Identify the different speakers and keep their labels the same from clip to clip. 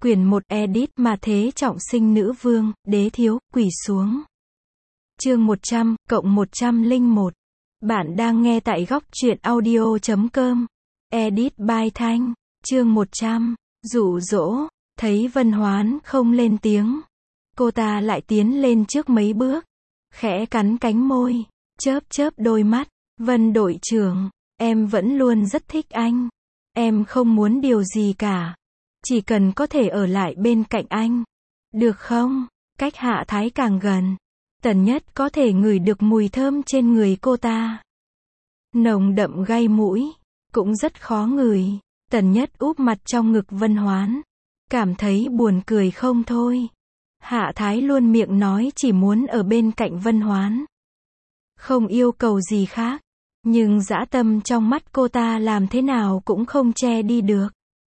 Speaker 1: Quyển 1 edit mà thế trọng sinh nữ vương, đế thiếu, quỳ xuống. Chương 100, cộng 101. Bạn đang nghe tại góc truyện audio.com. Edit by Thanh. Chương 100. Dụ dỗ. Thấy Vân Hoán không lên tiếng, cô ta lại tiến lên trước mấy bước, khẽ cắn cánh môi, chớp chớp đôi mắt. Vân đội trưởng, em vẫn luôn rất thích anh. Em không muốn điều gì cả. Chỉ cần có thể ở lại bên cạnh anh. Được không? Cách Hạ Thái càng gần, Tần Nhất có thể ngửi được mùi thơm trên người cô ta. Nồng đậm gai mũi, cũng rất khó ngửi. Tần Nhất úp mặt trong ngực Vân Hoán, cảm thấy buồn cười không thôi. Hạ Thái luôn miệng nói chỉ muốn ở bên cạnh Vân Hoán, không yêu cầu gì khác. Nhưng dã tâm trong mắt cô ta làm thế nào cũng không che đi được.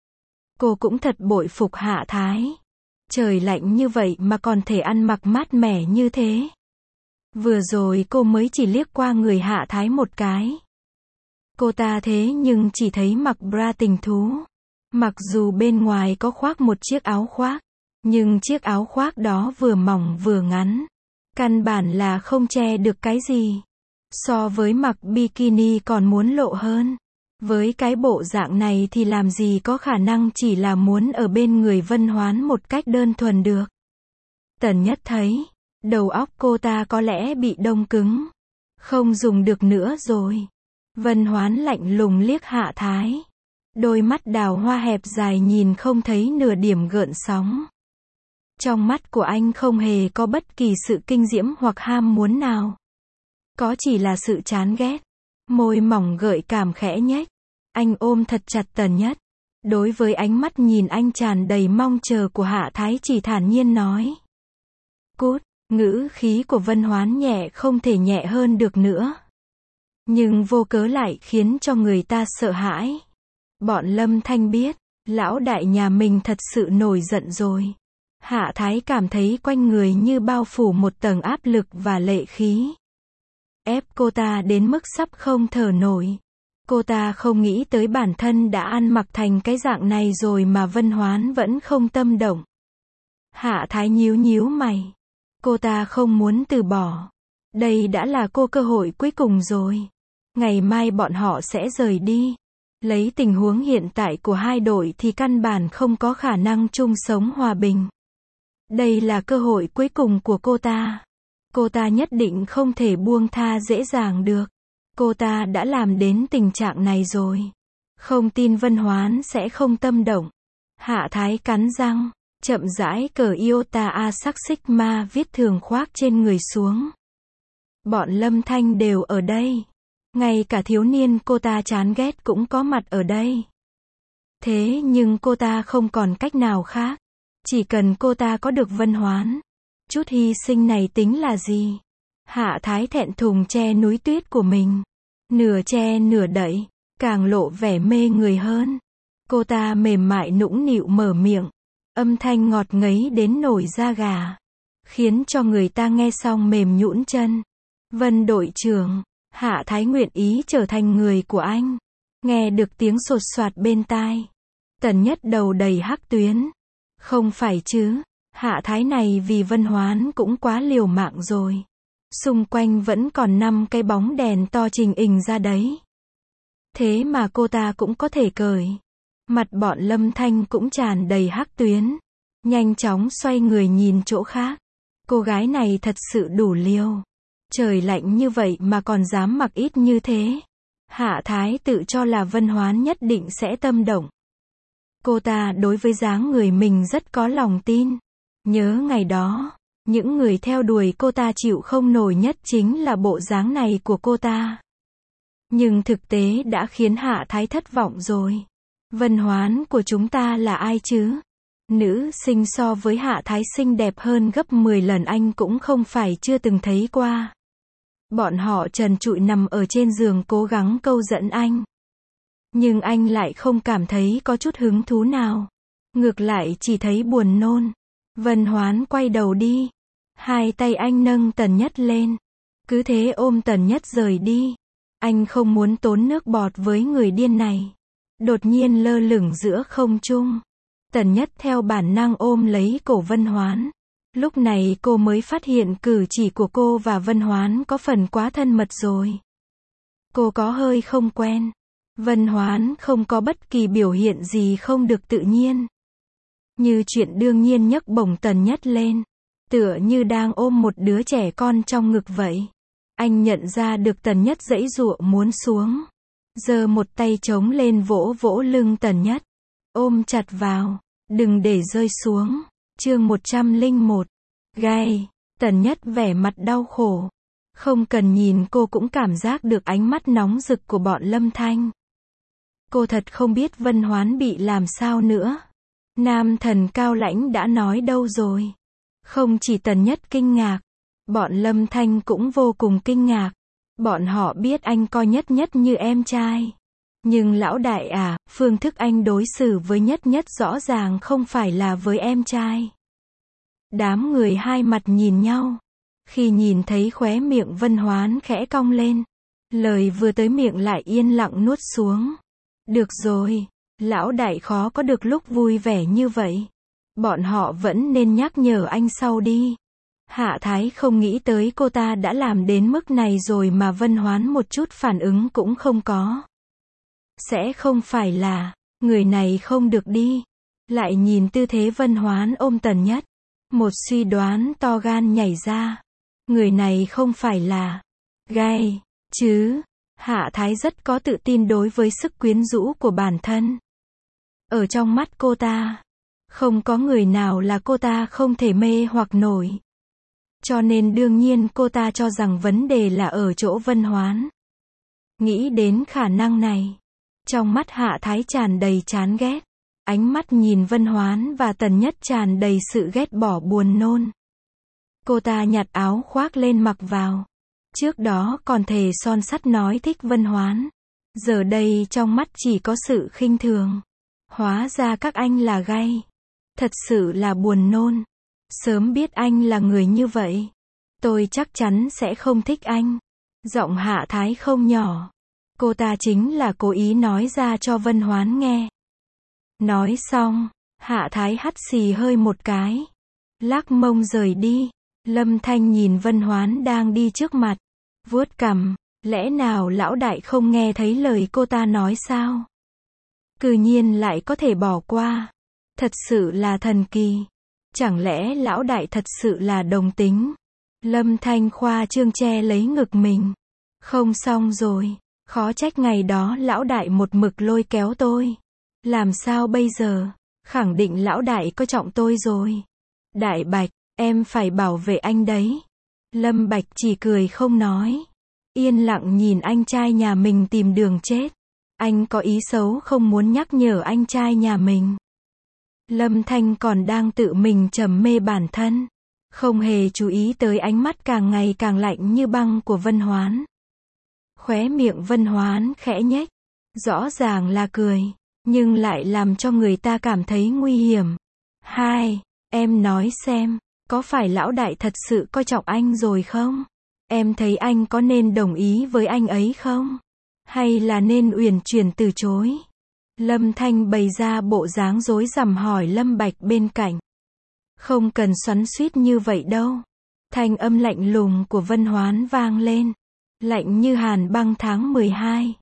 Speaker 1: Cô cũng thật bội phục Hạ Thái. Trời lạnh như vậy mà còn thể ăn mặc mát mẻ như thế. Vừa rồi cô mới chỉ liếc qua người Hạ Thái một cái. Cô ta thế nhưng chỉ thấy mặc bra tình thú. Mặc dù bên ngoài có khoác một chiếc áo khoác, nhưng chiếc áo khoác đó vừa mỏng vừa ngắn, căn bản là không che được cái gì. So với mặc bikini còn muốn lộ hơn. Với cái bộ dạng này thì làm gì có khả năng chỉ là muốn ở bên người Vân Hoán một cách đơn thuần được. Tần Nhất thấy, đầu óc cô ta có lẽ bị đông cứng, không dùng được nữa rồi. Vân Hoán lạnh lùng liếc Hạ Thái. Đôi mắt đào hoa hẹp dài nhìn không thấy nửa điểm gợn sóng. Trong mắt của anh không hề có bất kỳ sự kinh diễm hoặc ham muốn nào. Có chỉ là sự chán ghét. Môi mỏng gợi cảm khẽ nhếch. Anh ôm thật chặt Tần Nhất. Đối với ánh mắt nhìn anh tràn đầy mong chờ của Hạ Thái chỉ thản nhiên nói. Cút. Ngữ khí của Vân Hoán nhẹ không thể nhẹ hơn được nữa. Nhưng vô cớ lại khiến cho người ta sợ hãi. Bọn Lâm Thanh biết, lão đại nhà mình thật sự nổi giận rồi. Hạ Thái cảm thấy quanh người như bao phủ một tầng áp lực và lệ khí. Ép cô ta đến mức sắp không thở nổi. Cô ta không nghĩ tới bản thân đã ăn mặc thành cái dạng này rồi mà Vân Hoán vẫn không tâm động. Hạ Thái nhíu nhíu mày. Cô ta không muốn từ bỏ. Đây đã là cơ hội cuối cùng rồi. Ngày mai bọn họ sẽ rời đi. Lấy tình huống hiện tại của hai đội thì căn bản không có khả năng chung sống hòa bình. Đây là cơ hội cuối cùng của cô ta. Cô ta nhất định không thể buông tha dễ dàng được. Cô ta đã làm đến tình trạng này rồi. Không tin Vân Hoán sẽ không tâm động. Hạ Thái cắn răng, chậm rãi cởi Iota A sắc Sigma viết thường khoác trên người xuống. Bọn Lâm Thanh đều ở đây. Ngay cả thiếu niên cô ta chán ghét cũng có mặt ở đây. Thế nhưng cô ta không còn cách nào khác. Chỉ cần cô ta có được Vân Hoán, chút hy sinh này tính là gì? Hạ Thái thẹn thùng che núi tuyết của mình. Nửa che nửa đậy, càng lộ vẻ mê người hơn. Cô ta mềm mại nũng nịu mở miệng. Âm thanh ngọt ngấy đến nổi da gà. Khiến cho người ta nghe xong mềm nhũn chân. Vân đội trưởng, Hạ Thái nguyện ý trở thành người của anh. Nghe được tiếng sột soạt bên tai. Tần Nhất đầu đầy hắc tuyến. Không phải chứ, Hạ Thái này vì Vân Hoán cũng quá liều mạng rồi. Xung quanh vẫn còn 5 cái bóng đèn to trình hình ra đấy. Thế mà cô ta cũng có thể cởi. Mặt bọn Lâm Thanh cũng tràn đầy hắc tuyến. Nhanh chóng xoay người nhìn chỗ khác. Cô gái này thật sự đủ liều. Trời lạnh như vậy mà còn dám mặc ít như thế. Hạ Thái tự cho là Vân Hoán nhất định sẽ tâm động. Cô ta đối với dáng người mình rất có lòng tin. Nhớ ngày đó, những người theo đuổi cô ta chịu không nổi nhất chính là bộ dáng này của cô ta. Nhưng thực tế đã khiến Hạ Thái thất vọng rồi. Vân Hoán của chúng ta là ai chứ? Nữ sinh so với Hạ Thái xinh đẹp hơn gấp 10 lần anh cũng không phải chưa từng thấy qua. Bọn họ trần trụi nằm ở trên giường cố gắng câu dẫn anh. Nhưng anh lại không cảm thấy có chút hứng thú nào. Ngược lại chỉ thấy buồn nôn. Vân Hoán quay đầu đi. Hai tay anh nâng Tần Nhất lên. Cứ thế ôm Tần Nhất rời đi. Anh không muốn tốn nước bọt với người điên này. Đột nhiên lơ lửng giữa không trung. Tần Nhất theo bản năng ôm lấy cổ Vân Hoán. Lúc này cô mới phát hiện cử chỉ của cô và Vân Hoán có phần quá thân mật rồi. Cô có hơi không quen. Vân Hoán không có bất kỳ biểu hiện gì không được tự nhiên. Như chuyện đương nhiên nhấc bổng Tần Nhất lên. Tựa như đang ôm một đứa trẻ con trong ngực vậy. Anh nhận ra được Tần Nhất giãy giụa muốn xuống. Giơ một tay chống lên vỗ vỗ lưng Tần Nhất. Ôm chặt vào. Đừng để rơi xuống. Chương 101. Gai. Tần Nhất vẻ mặt đau khổ. Không cần nhìn cô cũng cảm giác được ánh mắt nóng rực của bọn Lâm Thanh. Cô thật không biết Vân Hoán bị làm sao nữa. Nam thần cao lãnh đã nói đâu rồi. Không chỉ Tần Nhất kinh ngạc. Bọn Lâm Thanh cũng vô cùng kinh ngạc. Bọn họ biết anh coi Nhất Nhất như em trai. Nhưng lão đại à, phương thức anh đối xử với Nhất Nhất rõ ràng không phải là với em trai. Đám người hai mặt nhìn nhau. Khi nhìn thấy khóe miệng Vân Hoán khẽ cong lên. Lời vừa tới miệng lại yên lặng nuốt xuống. Được rồi, lão đại khó có được lúc vui vẻ như vậy. Bọn họ vẫn nên nhắc nhở anh sau đi. Hạ Thái không nghĩ tới cô ta đã làm đến mức này rồi mà Vân Hoán một chút phản ứng cũng không có. Sẽ không phải là, người này không được đi. Lại nhìn tư thế Vân Hoán ôm Tần Nhất. Một suy đoán to gan nhảy ra. Người này không phải là Gai, chứ. Hạ Thái rất có tự tin đối với sức quyến rũ của bản thân. Ở trong mắt cô ta, không có người nào là cô ta không thể mê hoặc nổi. Cho nên đương nhiên cô ta cho rằng vấn đề là ở chỗ Vân Hoán. Nghĩ đến khả năng này, trong mắt Hạ Thái tràn đầy chán ghét. Ánh mắt nhìn Vân Hoán và Tần Nhất tràn đầy sự ghét bỏ buồn nôn. Cô ta nhặt áo khoác lên mặc vào. Trước đó còn thề son sắt nói thích Vân Hoán. Giờ đây trong mắt chỉ có sự khinh thường. Hóa ra các anh là Gai. Thật sự là buồn nôn. Sớm biết anh là người như vậy. Tôi chắc chắn sẽ không thích anh. Giọng Hạ Thái không nhỏ. Cô ta chính là cố ý nói ra cho Vân Hoán nghe. Nói xong, Hạ Thái hắt xì hơi một cái. Lắc mông rời đi. Lâm Thanh nhìn Vân Hoán đang đi trước mặt. Vuốt cằm. Lẽ nào lão đại không nghe thấy lời cô ta nói sao? Cư nhiên lại có thể bỏ qua. Thật sự là thần kỳ. Chẳng lẽ lão đại thật sự là đồng tính? Lâm Thanh khoa trương che lấy ngực mình. Không xong rồi. Khó trách ngày đó lão đại một mực lôi kéo tôi. Làm sao bây giờ? Khẳng định lão đại coi trọng tôi rồi. Đại Bạch, em phải bảo vệ anh đấy. Lâm Bạch chỉ cười không nói. Yên lặng nhìn anh trai nhà mình tìm đường chết. Anh có ý xấu không muốn nhắc nhở anh trai nhà mình. Lâm Thanh còn đang tự mình trầm mê bản thân. Không hề chú ý tới ánh mắt càng ngày càng lạnh như băng của Vân Hoán. Khóe miệng Vân Hoán khẽ nhếch. Rõ ràng là cười. Nhưng lại làm cho người ta cảm thấy nguy hiểm. Hai, em nói xem. Có phải lão đại thật sự coi trọng anh rồi không? Em thấy anh có nên đồng ý với anh ấy không? Hay là nên uyển chuyển từ chối? Lâm Thanh bày ra bộ dáng rối rắm hỏi Lâm Bạch bên cạnh. Không cần xoắn xuýt như vậy đâu. Thanh âm lạnh lùng của Vân Hoán vang lên. Lạnh như hàn băng tháng 12.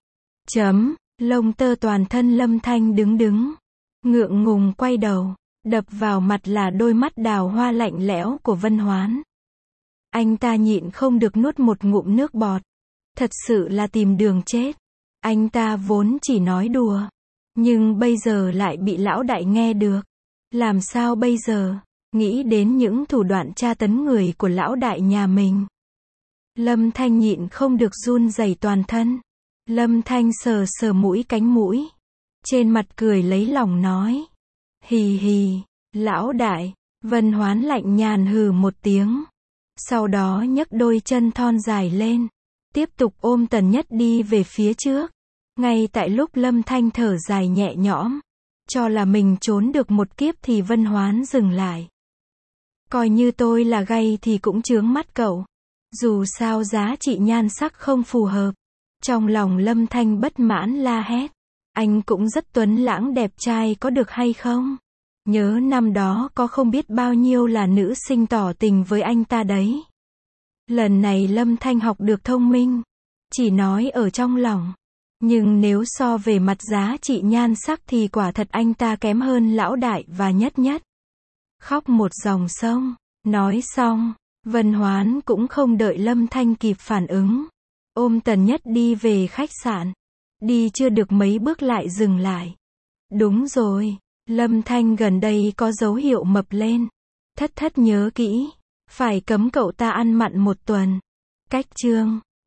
Speaker 1: Lông tơ toàn thân Lâm Thanh đứng. Ngượng ngùng quay đầu. Đập vào mặt là đôi mắt đào hoa lạnh lẽo của Vân Hoán. Anh ta nhịn không được nuốt một ngụm nước bọt. Thật sự là tìm đường chết. Anh ta vốn chỉ nói đùa. Nhưng bây giờ lại bị lão đại nghe được. Làm sao bây giờ? Nghĩ đến những thủ đoạn tra tấn người của lão đại nhà mình. Lâm Thanh nhịn không được run rẩy toàn thân. Lâm Thanh sờ mũi cánh mũi. Trên mặt cười lấy lòng nói. Hì hì, lão đại. Vân Hoán lạnh nhàn hừ một tiếng. Sau đó nhấc đôi chân thon dài lên. Tiếp tục ôm Tần Nhất đi về phía trước. Ngay tại lúc Lâm Thanh thở dài nhẹ nhõm. Cho là mình trốn được một kiếp thì Vân Hoán dừng lại. Coi như tôi là Gai thì cũng chướng mắt cậu. Dù sao giá trị nhan sắc không phù hợp. Trong lòng Lâm Thanh bất mãn la hét. Anh cũng rất tuấn lãng đẹp trai có được hay không? Nhớ năm đó có không biết bao nhiêu là nữ sinh tỏ tình với anh ta đấy. Lần này Lâm Thanh học được thông minh, chỉ nói ở trong lòng. Nhưng nếu so về mặt giá trị nhan sắc thì quả thật anh ta kém hơn Lão Đại và Nhất Nhất. Khóc một dòng sông. Nói xong, Vân Hoán cũng không đợi Lâm Thanh kịp phản ứng. Ôm Tần Nhất đi về khách sạn. Đi chưa được mấy bước lại dừng lại. Đúng rồi, Lâm Thanh gần đây có dấu hiệu mập lên. Thất thất nhớ kỹ, phải cấm cậu ta ăn mặn 1 tuần. Cách chương